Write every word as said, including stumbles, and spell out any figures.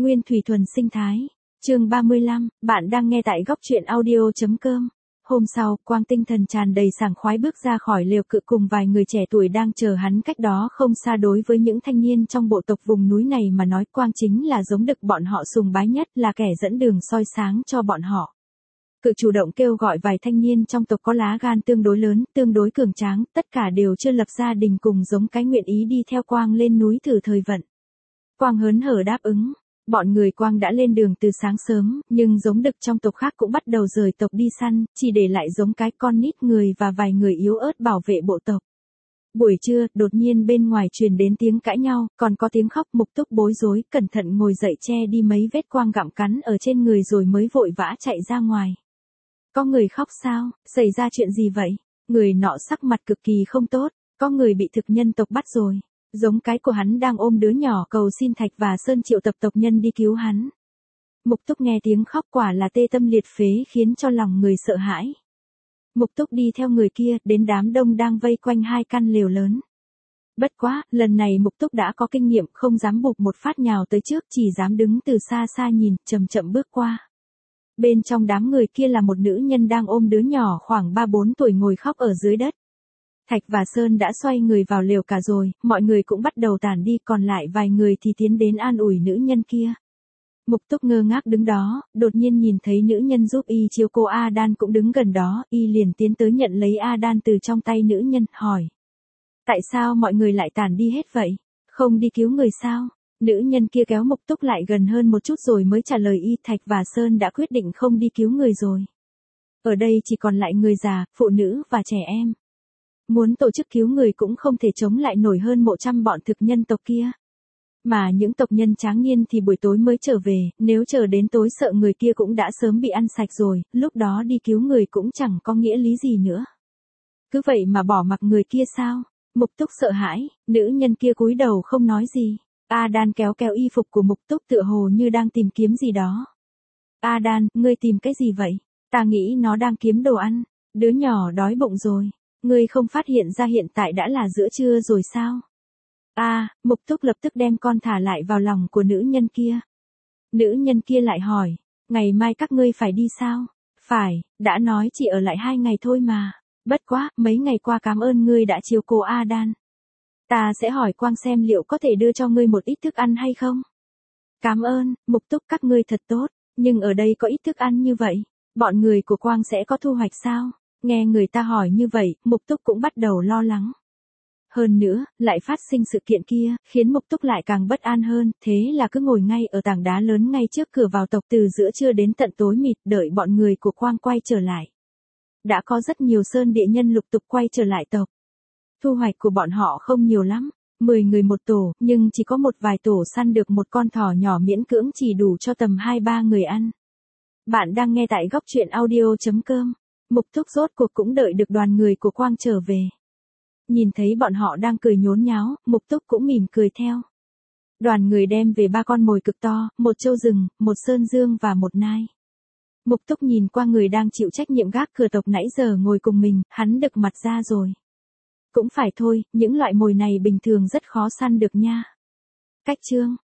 Nguyên thủy thuần sinh thái. Chương ba mươi lăm, bạn đang nghe tại góc truyện audio chấm com. Hôm sau, Quang tinh thần tràn đầy sảng khoái bước ra khỏi lều cự cùng vài người trẻ tuổi đang chờ hắn cách đó không xa. Đối với những thanh niên trong bộ tộc vùng núi này mà nói, Quang chính là giống đực bọn họ sùng bái nhất, là kẻ dẫn đường soi sáng cho bọn họ. Cự chủ động kêu gọi vài thanh niên trong tộc có lá gan tương đối lớn, tương đối cường tráng, tất cả đều chưa lập gia đình cùng giống cái nguyện ý đi theo Quang lên núi thử thời vận. Quang hớn hở đáp ứng. Bọn người Quang đã lên đường từ sáng sớm, nhưng giống đực trong tộc khác cũng bắt đầu rời tộc đi săn, chỉ để lại giống cái con nít người và vài người yếu ớt bảo vệ bộ tộc. Buổi trưa, đột nhiên bên ngoài truyền đến tiếng cãi nhau, còn có tiếng khóc. Mục Túc bối rối, cẩn thận ngồi dậy che đi mấy vết Quang gặm cắn ở trên người rồi mới vội vã chạy ra ngoài. Có người khóc sao? Xảy ra chuyện gì vậy? Người nọ sắc mặt cực kỳ không tốt, có người bị thực nhân tộc bắt rồi. Giống cái của hắn đang ôm đứa nhỏ cầu xin Thạch và Sơn triệu tập tộc nhân đi cứu hắn. Mục Túc nghe tiếng khóc quả là tê tâm liệt phế, khiến cho lòng người sợ hãi. Mục Túc đi theo người kia đến đám đông đang vây quanh hai căn lều lớn. Bất quá, lần này Mục Túc đã có kinh nghiệm, không dám bụp một phát nhào tới trước, chỉ dám đứng từ xa xa nhìn, chậm chậm bước qua. Bên trong đám người kia là một nữ nhân đang ôm đứa nhỏ khoảng ba bốn tuổi ngồi khóc ở dưới đất. Thạch và Sơn đã xoay người vào lều cả rồi, mọi người cũng bắt đầu tản đi, còn lại vài người thì tiến đến an ủi nữ nhân kia. Mục Túc ngơ ngác đứng đó, đột nhiên nhìn thấy nữ nhân giúp y chiếu cô A Đan cũng đứng gần đó, y liền tiến tới nhận lấy A Đan từ trong tay nữ nhân, hỏi. Tại sao mọi người lại tản đi hết vậy? Không đi cứu người sao? Nữ nhân kia kéo Mục Túc lại gần hơn một chút rồi mới trả lời y. Thạch và Sơn đã quyết định không đi cứu người rồi. Ở đây chỉ còn lại người già, phụ nữ và trẻ em. Muốn tổ chức cứu người cũng không thể chống lại nổi hơn một trăm bọn thực nhân tộc kia. Mà những tộc nhân tráng niên thì buổi tối mới trở về, nếu chờ đến tối sợ người kia cũng đã sớm bị ăn sạch rồi, lúc đó đi cứu người cũng chẳng có nghĩa lý gì nữa. Cứ vậy mà bỏ mặc người kia sao? Mục Túc sợ hãi, nữ nhân kia cúi đầu không nói gì. A Đan kéo kéo y phục của Mục Túc tựa hồ như đang tìm kiếm gì đó. A Đan, ngươi tìm cái gì vậy? Ta nghĩ nó đang kiếm đồ ăn. Đứa nhỏ đói bụng rồi. Ngươi không phát hiện ra hiện tại đã là giữa trưa rồi sao? A, à, Mục Túc lập tức đem con thả lại vào lòng của nữ nhân kia. Nữ nhân kia lại hỏi, ngày mai các ngươi phải đi sao? Phải, đã nói chỉ ở lại hai ngày thôi mà. Bất quá, mấy ngày qua cảm ơn ngươi đã chiếu cố A Đan. Ta sẽ hỏi Quang xem liệu có thể đưa cho ngươi một ít thức ăn hay không? Cảm ơn, Mục Túc các ngươi thật tốt, nhưng ở đây có ít thức ăn như vậy, bọn người của Quang sẽ có thu hoạch sao? Nghe người ta hỏi như vậy, Mục Túc cũng bắt đầu lo lắng. Hơn nữa, lại phát sinh sự kiện kia, khiến Mục Túc lại càng bất an hơn, thế là cứ ngồi ngay ở tảng đá lớn ngay trước cửa vào tộc từ giữa trưa đến tận tối mịt, đợi bọn người của Quang quay trở lại. Đã có rất nhiều sơn địa nhân lục tục quay trở lại tộc. Thu hoạch của bọn họ không nhiều lắm, mười người một tổ, nhưng chỉ có một vài tổ săn được một con thỏ nhỏ miễn cưỡng chỉ đủ cho tầm hai ba người ăn. Bạn đang nghe tại góc truyện audio chấm com. Mục Túc rốt cuộc cũng đợi được đoàn người của Quang trở về. Nhìn thấy bọn họ đang cười nhốn nháo, Mục Túc cũng mỉm cười theo. Đoàn người đem về ba con mồi cực to, một trâu rừng, một sơn dương và một nai. Mục Túc nhìn qua người đang chịu trách nhiệm gác cửa tộc nãy giờ ngồi cùng mình, hắn đực mặt ra rồi. Cũng phải thôi, những loại mồi này bình thường rất khó săn được nha. Cách chương.